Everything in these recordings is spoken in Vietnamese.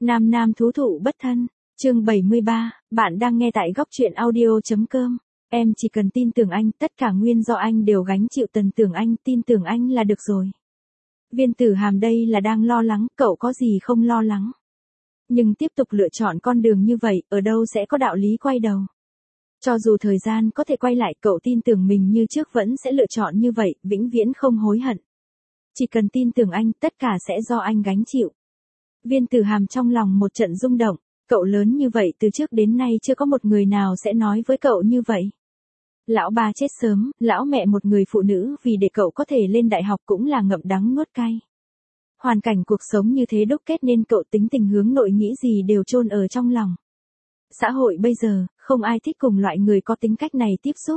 Nam nam thú thụ bất thân, chương 73, bạn đang nghe tại góc truyện audio.com. Em chỉ cần tin tưởng anh, tất cả nguyên do anh đều gánh chịu, tin tưởng anh, tin tưởng anh là được rồi. Viên Tử Hàm đây là đang lo lắng, cậu có gì không lo lắng. Nhưng tiếp tục lựa chọn con đường như vậy, ở đâu sẽ có đạo lý quay đầu. Cho dù thời gian có thể quay lại, cậu tin tưởng mình như trước vẫn sẽ lựa chọn như vậy, vĩnh viễn không hối hận. Chỉ cần tin tưởng anh, tất cả sẽ do anh gánh chịu. Viên Tử Hàm trong lòng một trận rung động, cậu lớn như vậy từ trước đến nay chưa có một người nào sẽ nói với cậu như vậy. Lão ba chết sớm, lão mẹ một người phụ nữ vì để cậu có thể lên đại học cũng là ngậm đắng nuốt cay. Hoàn cảnh cuộc sống như thế đúc kết nên cậu tính tình hướng nội, nghĩ gì đều chôn ở trong lòng. Xã hội bây giờ, không ai thích cùng loại người có tính cách này tiếp xúc.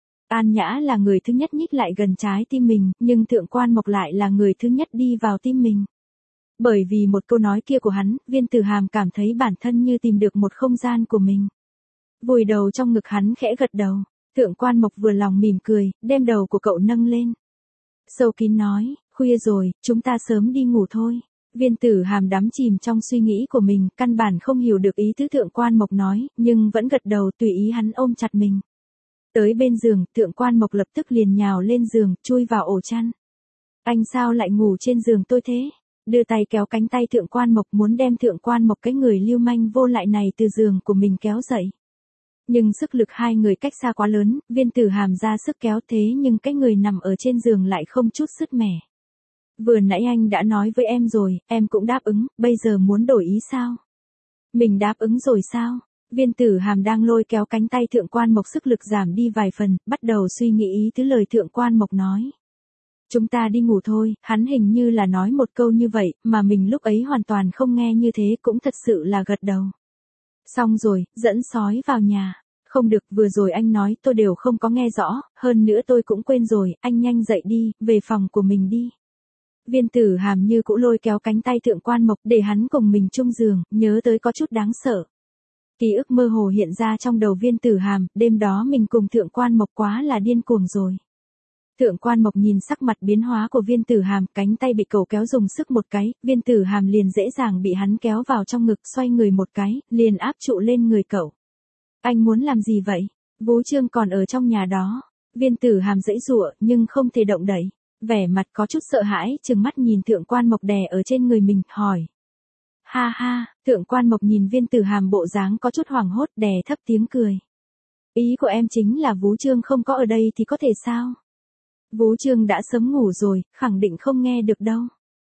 An Nhã là người thứ nhất nhích lại gần trái tim mình, nhưng Thượng Quan Mộc lại là người thứ nhất đi vào tim mình. Bởi vì một câu nói kia của hắn, Viên Tử Hàm cảm thấy bản thân như tìm được một không gian của mình. Vùi đầu trong ngực hắn khẽ gật đầu. Thượng Quan Mộc vừa lòng mỉm cười, đem đầu của cậu nâng lên. Sâu kín nói, khuya rồi, chúng ta sớm đi ngủ thôi. Viên Tử Hàm đắm chìm trong suy nghĩ của mình, căn bản không hiểu được ý tứ Thượng Quan Mộc nói, nhưng vẫn gật đầu tùy ý hắn ôm chặt mình. Tới bên giường, Thượng Quan Mộc lập tức liền nhào lên giường, chui vào ổ chăn. Anh sao lại ngủ trên giường tôi thế? Đưa tay kéo cánh tay Thượng Quan Mộc, muốn đem Thượng Quan Mộc, cái người lưu manh vô lại này, từ giường của mình kéo dậy. Nhưng sức lực hai người cách xa quá lớn, Viên Tử Hàm ra sức kéo, thế nhưng cái người nằm ở trên giường lại không chút sứt mẻ. Vừa nãy anh đã nói với em rồi, em cũng đáp ứng, bây giờ muốn đổi ý sao? Mình đáp ứng rồi sao? Viên Tử Hàm đang lôi kéo cánh tay Thượng Quan Mộc, sức lực giảm đi vài phần, bắt đầu suy nghĩ ý tứ lời Thượng Quan Mộc nói. Chúng ta đi ngủ thôi, hắn hình như là nói một câu như vậy, mà mình lúc ấy hoàn toàn không nghe như thế, cũng thật sự là gật đầu. Xong rồi, dẫn sói vào nhà. Không được, vừa rồi anh nói tôi đều không có nghe rõ, hơn nữa tôi cũng quên rồi, anh nhanh dậy đi, về phòng của mình đi. Viên Tử Hàm như cũ lôi kéo cánh tay Thượng Quan Mộc để hắn cùng mình chung giường, nhớ tới có chút đáng sợ. Ký ức mơ hồ hiện ra trong đầu Viên Tử Hàm, đêm đó mình cùng Thượng Quan Mộc quá là điên cuồng rồi. Thượng Quan Mộc nhìn sắc mặt biến hóa của Viên Tử Hàm, cánh tay bị cậu kéo dùng sức một cái, Viên Tử Hàm liền dễ dàng bị hắn kéo vào trong ngực, xoay người một cái, liền áp trụ lên người cậu. Anh muốn làm gì vậy? Vú Trương còn ở trong nhà đó. Viên Tử Hàm giãy giụa nhưng không thể động đậy, vẻ mặt có chút sợ hãi, trừng mắt nhìn Thượng Quan Mộc đè ở trên người mình, hỏi. Ha ha, Thượng Quan Mộc nhìn Viên Tử Hàm bộ dáng có chút hoảng hốt, đè thấp tiếng cười. Ý của em chính là Vú Trương không có ở đây thì có thể sao? Vú Trương đã sớm ngủ rồi, khẳng định không nghe được đâu.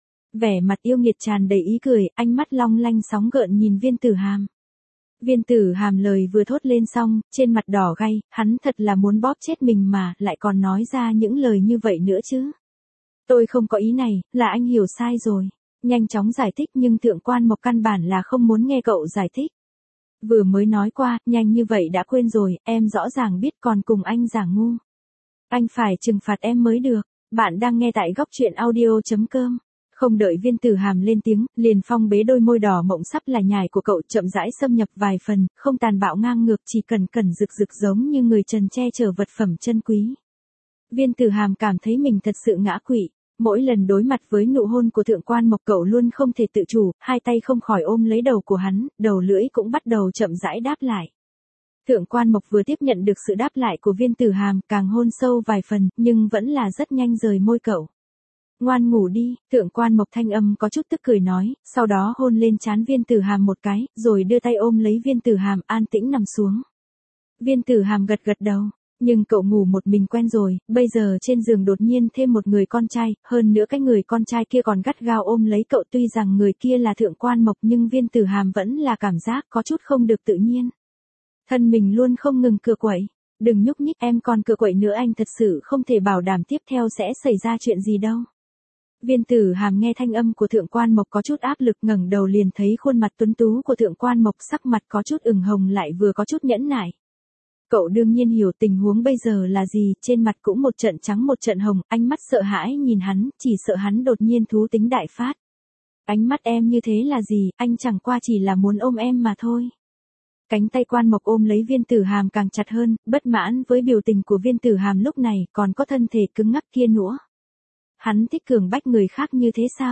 Vẻ mặt yêu nghiệt tràn đầy ý cười, ánh mắt long lanh sóng gợn nhìn Viên Tử Hàm. Viên Tử Hàm lời vừa thốt lên xong, trên mặt đỏ gay, hắn thật là muốn bóp chết mình mà, lại còn nói ra những lời như vậy nữa chứ. Tôi không có ý này, là anh hiểu sai rồi. Nhanh chóng giải thích, nhưng Thượng Quan Mộc căn bản là không muốn nghe cậu giải thích. Vừa mới nói qua, nhanh như vậy đã quên rồi, em rõ ràng biết còn cùng anh giả ngu. Anh phải trừng phạt em mới được. Bạn đang nghe tại góc truyện audio.com. Không đợi Viên Tử Hàm lên tiếng, liền phong bế đôi môi đỏ mộng sắp là nhài của cậu, chậm rãi xâm nhập vài phần, không tàn bạo ngang ngược, chỉ cẩn cẩn rực rực giống như người trần che chở vật phẩm chân quý. Viên Tử Hàm cảm thấy mình thật sự ngã quỵ. Mỗi lần đối mặt với nụ hôn của Thượng Quan Mộc, cậu luôn không thể tự chủ, hai tay không khỏi ôm lấy đầu của hắn, đầu lưỡi cũng bắt đầu chậm rãi đáp lại. Thượng Quan Mộc vừa tiếp nhận được sự đáp lại của Viên Tử Hàm, càng hôn sâu vài phần, nhưng vẫn là rất nhanh rời môi cậu. Ngoan ngủ đi, Thượng Quan Mộc thanh âm có chút tức cười nói, sau đó hôn lên trán Viên Tử Hàm một cái, rồi đưa tay ôm lấy Viên Tử Hàm, an tĩnh nằm xuống. Viên Tử Hàm gật gật đầu, nhưng cậu ngủ một mình quen rồi, bây giờ trên giường đột nhiên thêm một người con trai, hơn nữa cái người con trai kia còn gắt gao ôm lấy cậu, tuy rằng người kia là Thượng Quan Mộc nhưng Viên Tử Hàm vẫn là cảm giác có chút không được tự nhiên. Thân mình luôn không ngừng cựa quậy. Đừng nhúc nhích, em còn cựa quậy nữa, anh thật sự không thể bảo đảm tiếp theo sẽ xảy ra chuyện gì đâu. Viên Tử Hàm nghe thanh âm của Thượng Quan Mộc có chút áp lực, ngẩng đầu liền thấy khuôn mặt tuấn tú của Thượng Quan Mộc, sắc mặt có chút ửng hồng lại vừa có chút nhẫn nại. Cậu đương nhiên hiểu tình huống bây giờ là gì, trên mặt cũng một trận trắng một trận hồng, ánh mắt sợ hãi nhìn hắn, chỉ sợ hắn đột nhiên thú tính đại phát. Ánh mắt em như thế là gì, anh chẳng qua chỉ là muốn ôm em mà thôi. Cánh tay Quan Mộc ôm lấy Viên Tử Hàm càng chặt hơn, bất mãn với biểu tình của Viên Tử Hàm lúc này, còn có thân thể cứng ngắc kia nữa. Hắn thích cường bách người khác như thế sao?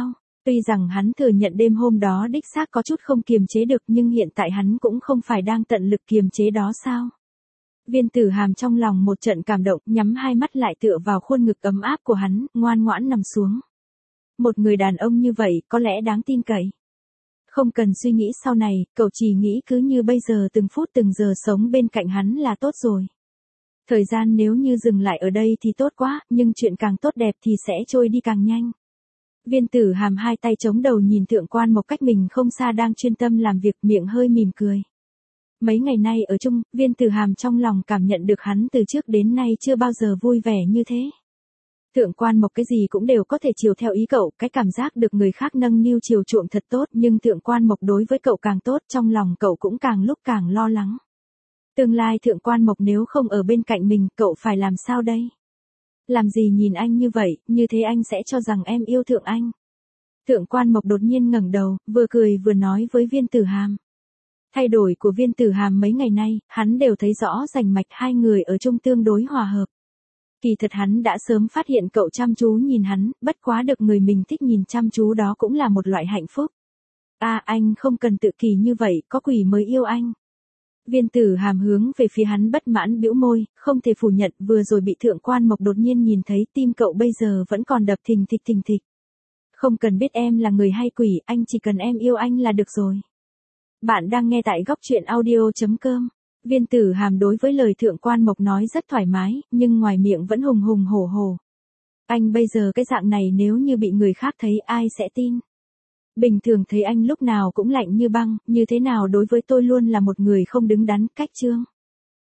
Tuy rằng hắn thừa nhận đêm hôm đó đích xác có chút không kiềm chế được nhưng hiện tại hắn cũng không phải đang tận lực kiềm chế đó sao. Viên Tử Hàm trong lòng một trận cảm động, nhắm hai mắt lại tựa vào khuôn ngực ấm áp của hắn, ngoan ngoãn nằm xuống. Một người đàn ông như vậy có lẽ đáng tin cậy. Không cần suy nghĩ sau này, cậu chỉ nghĩ cứ như bây giờ từng phút từng giờ sống bên cạnh hắn là tốt rồi. Thời gian nếu như dừng lại ở đây thì tốt quá, nhưng chuyện càng tốt đẹp thì sẽ trôi đi càng nhanh. Viên Tử Hàm hai tay chống đầu nhìn Thượng Quan Mộc cách mình không xa đang chuyên tâm làm việc, miệng hơi mỉm cười. Mấy ngày nay ở chung, Viên Tử Hàm trong lòng cảm nhận được hắn từ trước đến nay chưa bao giờ vui vẻ như thế. Thượng Quan Mộc cái gì cũng đều có thể chiều theo ý cậu, cái cảm giác được người khác nâng niu chiều chuộng thật tốt, nhưng Thượng Quan Mộc đối với cậu càng tốt, trong lòng cậu cũng càng lúc càng lo lắng. Tương lai Thượng Quan Mộc nếu không ở bên cạnh mình, cậu phải làm sao đây? Làm gì nhìn anh như vậy, như thế anh sẽ cho rằng em yêu Thượng anh. Thượng Quan Mộc đột nhiên ngẩng đầu, vừa cười vừa nói với Viên Tử Hàm. Thay đổi của Viên Tử Hàm mấy ngày nay, hắn đều thấy rõ rành mạch, hai người ở chung tương đối hòa hợp. Kỳ thật hắn đã sớm phát hiện cậu chăm chú nhìn hắn, bất quá được người mình thích nhìn chăm chú đó cũng là một loại hạnh phúc. Anh không cần tự kỷ như vậy, có quỷ mới yêu anh. Viên Tử Hàm hướng về phía hắn bất mãn bĩu môi, không thể phủ nhận vừa rồi bị Thượng Quan Mộc đột nhiên nhìn thấy, tim cậu bây giờ vẫn còn đập thình thịch thình thịch. Không cần biết em là người hay quỷ, anh chỉ cần em yêu anh là được rồi. Bạn đang nghe tại góc truyện audio.com. Viên Tử Hàm đối với lời Thượng Quan Mộc nói rất thoải mái, nhưng ngoài miệng vẫn hùng hùng hổ hổ. Anh bây giờ cái dạng này nếu như bị người khác thấy ai sẽ tin. Bình thường thấy anh lúc nào cũng lạnh như băng, như thế nào đối với tôi luôn là một người không đứng đắn, cách chương.